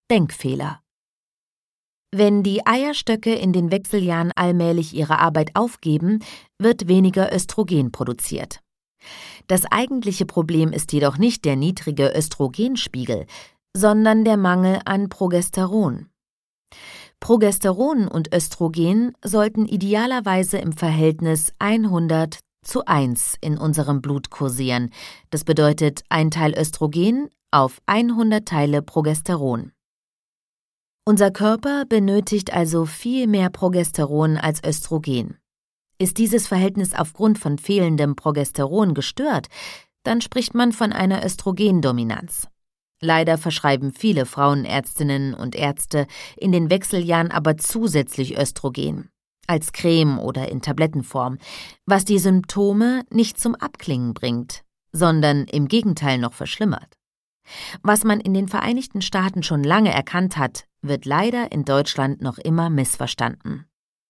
Denkfehler. Wenn die Eierstöcke in den Wechseljahren allmählich ihre Arbeit aufgeben, wird weniger Östrogen produziert. Das eigentliche Problem ist jedoch nicht der niedrige Östrogenspiegel, sondern der Mangel an Progesteron. Progesteron und Östrogen sollten idealerweise im Verhältnis 100:1 in unserem Blut kursieren. Das bedeutet 1 Teil Östrogen auf 100 Teile Progesteron. Unser Körper benötigt also viel mehr Progesteron als Östrogen. Ist dieses Verhältnis aufgrund von fehlendem Progesteron gestört, dann spricht man von einer Östrogendominanz. Leider verschreiben viele Frauenärztinnen und Ärzte in den Wechseljahren aber zusätzlich Östrogen, als Creme oder in Tablettenform, was die Symptome nicht zum Abklingen bringt, sondern im Gegenteil noch verschlimmert. Was man in den Vereinigten Staaten schon lange erkannt hat, wird leider in Deutschland noch immer missverstanden.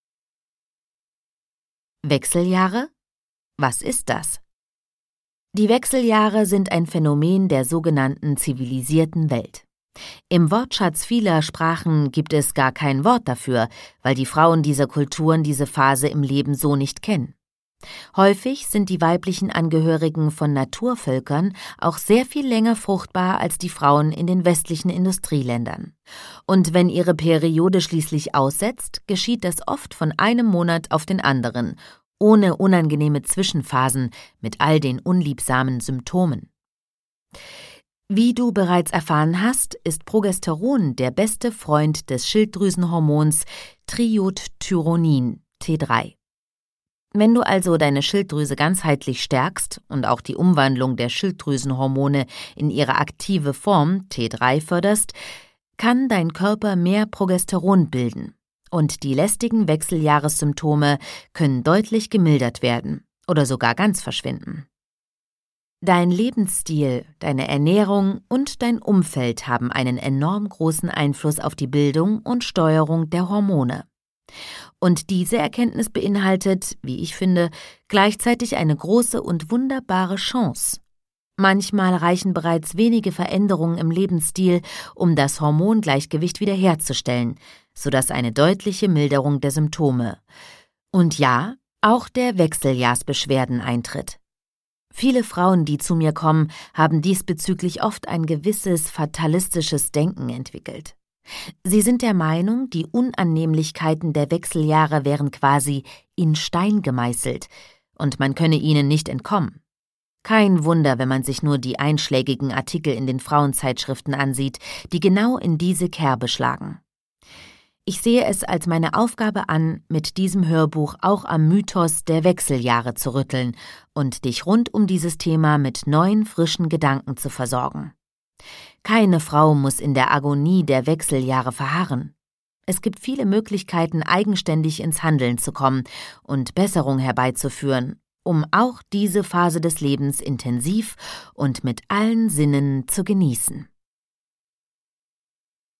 Wechseljahre? Was ist das? Die Wechseljahre sind ein Phänomen der sogenannten zivilisierten Welt. Im Wortschatz vieler Sprachen gibt es gar kein Wort dafür, weil die Frauen dieser Kulturen diese Phase im Leben so nicht kennen. Häufig sind die weiblichen Angehörigen von Naturvölkern auch sehr viel länger fruchtbar als die Frauen in den westlichen Industrieländern. Und wenn ihre Periode schließlich aussetzt, geschieht das oft von einem Monat auf den anderen, ohne unangenehme Zwischenphasen mit all den unliebsamen Symptomen. Wie du bereits erfahren hast, ist Progesteron der beste Freund des Schilddrüsenhormons Triiodthyronin, T3. Wenn du also deine Schilddrüse ganzheitlich stärkst und auch die Umwandlung der Schilddrüsenhormone in ihre aktive Form, T3, förderst, kann dein Körper mehr Progesteron bilden und die lästigen Wechseljahressymptome können deutlich gemildert werden oder sogar ganz verschwinden. Dein Lebensstil, deine Ernährung und dein Umfeld haben einen enorm großen Einfluss auf die Bildung und Steuerung der Hormone. Und diese Erkenntnis beinhaltet, wie ich finde, gleichzeitig eine große und wunderbare Chance. Manchmal reichen bereits wenige Veränderungen im Lebensstil, um das Hormongleichgewicht wiederherzustellen, sodass eine deutliche Milderung der Symptome und ja, auch der Wechseljahrsbeschwerden eintritt. Viele Frauen, die zu mir kommen, haben diesbezüglich oft ein gewisses fatalistisches Denken entwickelt. Sie sind der Meinung, die Unannehmlichkeiten der Wechseljahre wären quasi in Stein gemeißelt und man könne ihnen nicht entkommen. Kein Wunder, wenn man sich nur die einschlägigen Artikel in den Frauenzeitschriften ansieht, die genau in diese Kerbe schlagen. Ich sehe es als meine Aufgabe an, mit diesem Hörbuch auch am Mythos der Wechseljahre zu rütteln und dich rund um dieses Thema mit neuen, frischen Gedanken zu versorgen. Keine Frau muss in der Agonie der Wechseljahre verharren. Es gibt viele Möglichkeiten, eigenständig ins Handeln zu kommen und Besserung herbeizuführen, um auch diese Phase des Lebens intensiv und mit allen Sinnen zu genießen.